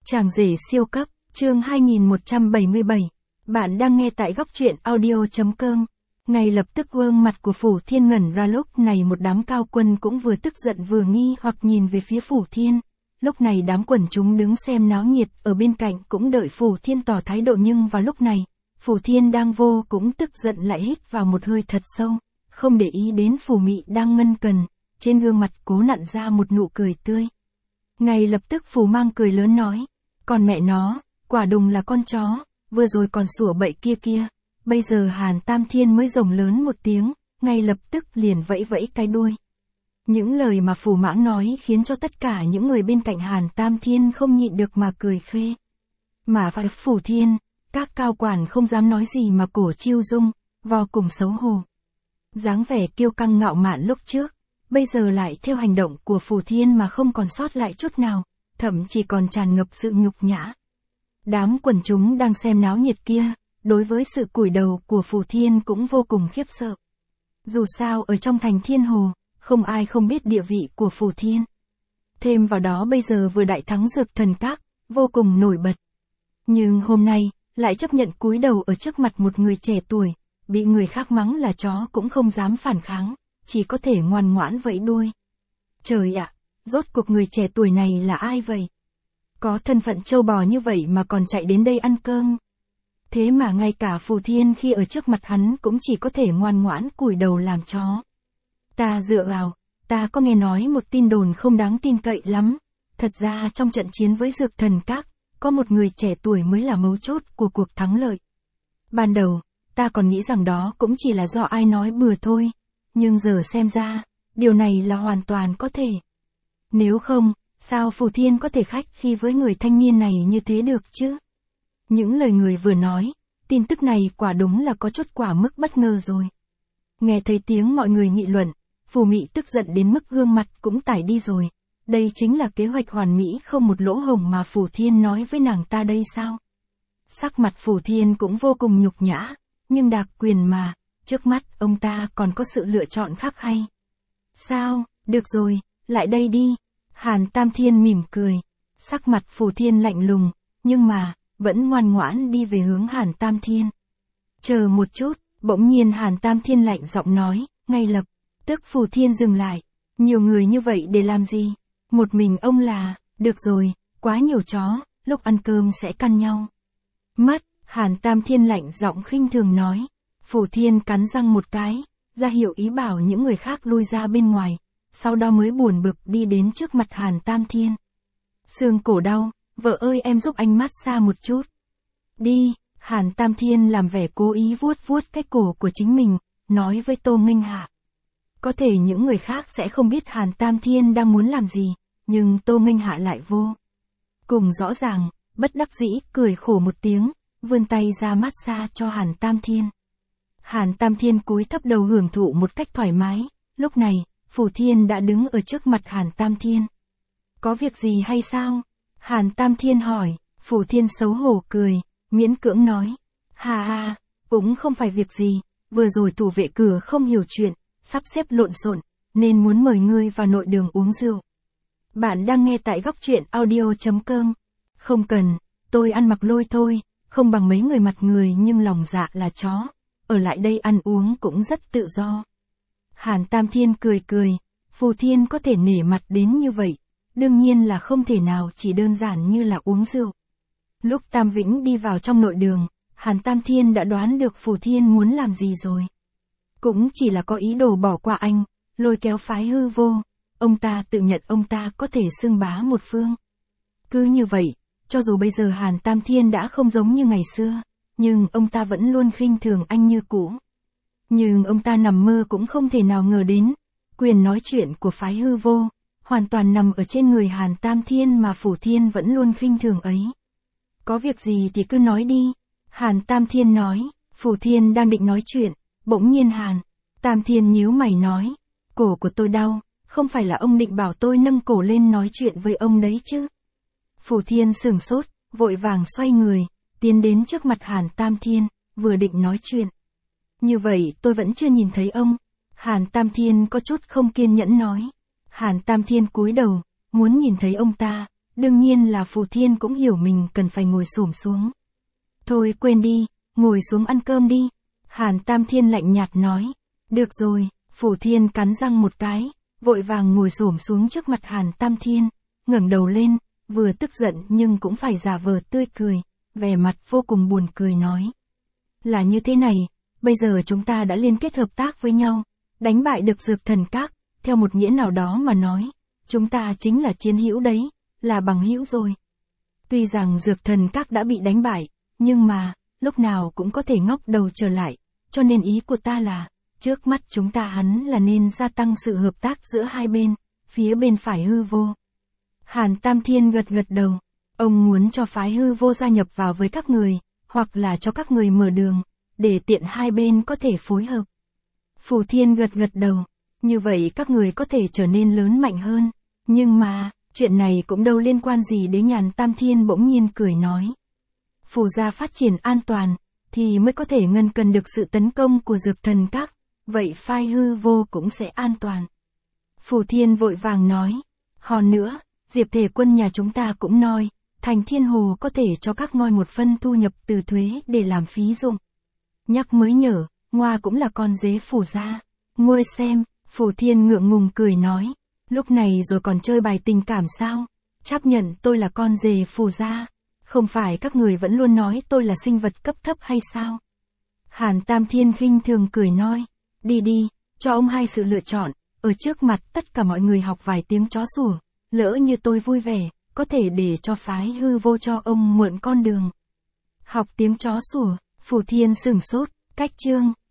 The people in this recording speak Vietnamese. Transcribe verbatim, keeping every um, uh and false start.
Chàng rể siêu cấp, chương hai nghìn một trăm bảy mươi bảy. Bạn đang nghe tại góc truyện audio.com. Ngay lập tức gương mặt của Phủ Thiên ngẩn ra, lúc này một đám cao quân cũng vừa tức giận vừa nghi hoặc nhìn về phía Phủ Thiên. Lúc này đám quần chúng đứng xem náo nhiệt ở bên cạnh cũng đợi Phủ Thiên tỏ thái độ, nhưng vào lúc này, Phủ Thiên đang vô cũng tức giận lại hít vào một hơi thật sâu, không để ý đến Phủ Mị đang ngân cần, trên gương mặt cố nặn ra một nụ cười tươi. Ngay lập tức Phủ Mang cười lớn nói, còn mẹ nó, quả đùng là con chó, vừa rồi còn sủa bậy kia kia, bây giờ Hàn Tam Thiên mới rồng lớn một tiếng, ngay lập tức liền vẫy vẫy cái đuôi. Những lời mà Phủ Mãng nói khiến cho tất cả những người bên cạnh Hàn Tam Thiên không nhịn được mà cười phê. Mà phải Phủ Thiên, các cao quản không dám nói gì mà cổ chiêu dung, vô cùng xấu hổ. Dáng vẻ kiêu căng ngạo mạn lúc trước, bây giờ lại theo hành động của Phủ Thiên mà không còn sót lại chút nào, thậm chí còn tràn ngập sự nhục nhã. Đám quần chúng đang xem náo nhiệt kia, đối với sự cúi đầu của Phủ Thiên cũng vô cùng khiếp sợ. Dù sao ở trong thành Thiên Hồ, không ai không biết địa vị của Phủ Thiên. Thêm vào đó bây giờ vừa đại thắng Dược Thần Các, vô cùng nổi bật. Nhưng hôm nay, lại chấp nhận cúi đầu ở trước mặt một người trẻ tuổi, bị người khác mắng là chó cũng không dám phản kháng, chỉ có thể ngoan ngoãn vẫy đuôi. Trời ạ, rốt cuộc người trẻ tuổi này là ai vậy? Có thân phận trâu bò như vậy mà còn chạy đến đây ăn cơm. Thế mà ngay cả Phủ Thiên khi ở trước mặt hắn cũng chỉ có thể ngoan ngoãn cúi đầu làm chó. Ta dựa vào, ta có nghe nói một tin đồn không đáng tin cậy lắm. Thật ra trong trận chiến với Dược Thần Các, có một người trẻ tuổi mới là mấu chốt của cuộc thắng lợi. Ban đầu, ta còn nghĩ rằng đó cũng chỉ là do ai nói bừa thôi. Nhưng giờ xem ra, điều này là hoàn toàn có thể. Nếu không, sao Phủ Thiên có thể khách khi với người thanh niên này như thế được chứ? Những lời người vừa nói, tin tức này quả đúng là có chút quả mức bất ngờ rồi. Nghe thấy tiếng mọi người nghị luận, Phủ Mị tức giận đến mức gương mặt cũng tái đi rồi. Đây chính là kế hoạch hoàn mỹ không một lỗ hổng mà Phủ Thiên nói với nàng ta đây sao? Sắc mặt Phủ Thiên cũng vô cùng nhục nhã, nhưng đặc quyền mà, trước mắt ông ta còn có sự lựa chọn khác hay? Sao, được rồi, lại đây đi. Hàn Tam Thiên mỉm cười, sắc mặt Phủ Thiên lạnh lùng, nhưng mà, vẫn ngoan ngoãn đi về hướng Hàn Tam Thiên. Chờ một chút, bỗng nhiên Hàn Tam Thiên lạnh giọng nói, ngay lập tức Phủ Thiên dừng lại. Nhiều người như vậy để làm gì? Một mình ông là, được rồi, quá nhiều chó, lúc ăn cơm sẽ căn nhau. Mất, Hàn Tam Thiên lạnh giọng khinh thường nói. Phủ Thiên cắn răng một cái, ra hiệu ý bảo những người khác lui ra bên ngoài, sau đó mới buồn bực đi đến trước mặt Hàn Tam Thiên. Xương cổ đau, vợ ơi em giúp anh massage một chút. Đi, Hàn Tam Thiên làm vẻ cố ý vuốt vuốt cái cổ của chính mình, nói với Tô Nghênh Hạ. Có thể những người khác sẽ không biết Hàn Tam Thiên đang muốn làm gì, nhưng Tô Nghênh Hạ lại vô cùng rõ ràng, bất đắc dĩ cười khổ một tiếng, vươn tay ra massage cho Hàn Tam Thiên. Hàn Tam Thiên cúi thấp đầu hưởng thụ một cách thoải mái, lúc này, Phủ Thiên đã đứng ở trước mặt Hàn Tam Thiên. Có việc gì hay sao? Hàn Tam Thiên hỏi. Phủ Thiên xấu hổ cười, miễn cưỡng nói. Hà hà, cũng không phải việc gì, vừa rồi thủ vệ cửa không hiểu chuyện, sắp xếp lộn xộn, nên muốn mời ngươi vào nội đường uống rượu. Bạn đang nghe tại góc truyện audio.com. Không cần, tôi ăn mặc lôi thôi, không bằng mấy người mặt người nhưng lòng dạ là chó. Ở lại đây ăn uống cũng rất tự do. Hàn Tam Thiên cười cười, Phủ Thiên có thể nể mặt đến như vậy, đương nhiên là không thể nào chỉ đơn giản như là uống rượu. Lúc Tam Vĩnh đi vào trong nội đường, Hàn Tam Thiên đã đoán được Phủ Thiên muốn làm gì rồi. Cũng chỉ là có ý đồ bỏ qua anh, lôi kéo phái hư vô, ông ta tự nhận ông ta có thể xưng bá một phương. Cứ như vậy, cho dù bây giờ Hàn Tam Thiên đã không giống như ngày xưa, nhưng ông ta vẫn luôn khinh thường anh như cũ. Nhưng ông ta nằm mơ cũng không thể nào ngờ đến, quyền nói chuyện của phái hư vô, hoàn toàn nằm ở trên người Hàn Tam Thiên mà Phủ Thiên vẫn luôn khinh thường ấy. Có việc gì thì cứ nói đi, Hàn Tam Thiên nói. Phủ Thiên đang định nói chuyện, bỗng nhiên Hàn Tam Thiên nhíu mày nói, cổ của tôi đau, không phải là ông định bảo tôi nâng cổ lên nói chuyện với ông đấy chứ? Phủ Thiên sửng sốt, vội vàng xoay người, tiến đến trước mặt Hàn Tam Thiên, vừa định nói chuyện. Như vậy tôi vẫn chưa nhìn thấy ông. Hàn Tam Thiên có chút không kiên nhẫn nói. Hàn Tam Thiên cúi đầu, muốn nhìn thấy ông ta, Đương nhiên là Phù Thiên cũng hiểu mình cần phải ngồi xổm xuống. Thôi quên đi, ngồi xuống ăn cơm đi. Hàn Tam Thiên lạnh nhạt nói. Được rồi, Phù Thiên cắn răng một cái, vội vàng ngồi xổm xuống trước mặt Hàn Tam Thiên, ngẩng đầu lên, vừa tức giận nhưng cũng phải giả vờ tươi cười, vẻ mặt vô cùng buồn cười nói. Là như thế này, bây giờ chúng ta đã liên kết hợp tác với nhau, đánh bại được Dược Thần Các, theo một nghĩa nào đó mà nói, chúng ta chính là chiến hữu đấy, là bằng hữu rồi. Tuy rằng Dược Thần Các đã bị đánh bại, nhưng mà, lúc nào cũng có thể ngóc đầu trở lại, cho nên ý của ta là, trước mắt chúng ta hắn là nên gia tăng sự hợp tác giữa hai bên, phía bên phải Hư Vô. Hàn Tam Thiên gật gật đầu, ông muốn cho phái Hư Vô gia nhập vào với các người, hoặc là cho các người mở đường, để tiện hai bên có thể phối hợp. Phù Thiên gật gật đầu, như vậy các người có thể trở nên lớn mạnh hơn, nhưng mà, chuyện này cũng đâu liên quan gì đến Hàn Tam Thiên bỗng nhiên cười nói. Phù gia phát triển an toàn, thì mới có thể ngăn cơn được sự tấn công của Dược Thần Các, vậy phái Hư Vô cũng sẽ an toàn. Phù Thiên vội vàng nói, hòn nữa, Diệp Thể Quân nhà chúng ta cũng nói, Thành Thiên Hồ có thể cho các ngôi một phân thu nhập từ thuế để làm phí dụng. Nhắc mới nhở, Ngoa cũng là con dế Phù gia. Ngươi xem, Phù Thiên ngượng ngùng cười nói, lúc này rồi còn chơi bài tình cảm sao? Chấp nhận tôi là con dê Phù gia. Không phải các người vẫn luôn nói tôi là sinh vật cấp thấp hay sao? Hàn Tam Thiên khinh thường cười nói, đi đi, cho ông hai sự lựa chọn, ở trước mặt tất cả mọi người học vài tiếng chó sủa, lỡ như tôi vui vẻ, có thể để cho phái Hư Vô cho ông mượn con đường. Học tiếng chó sủa, Phù Thiên sửng sốt, cách chương.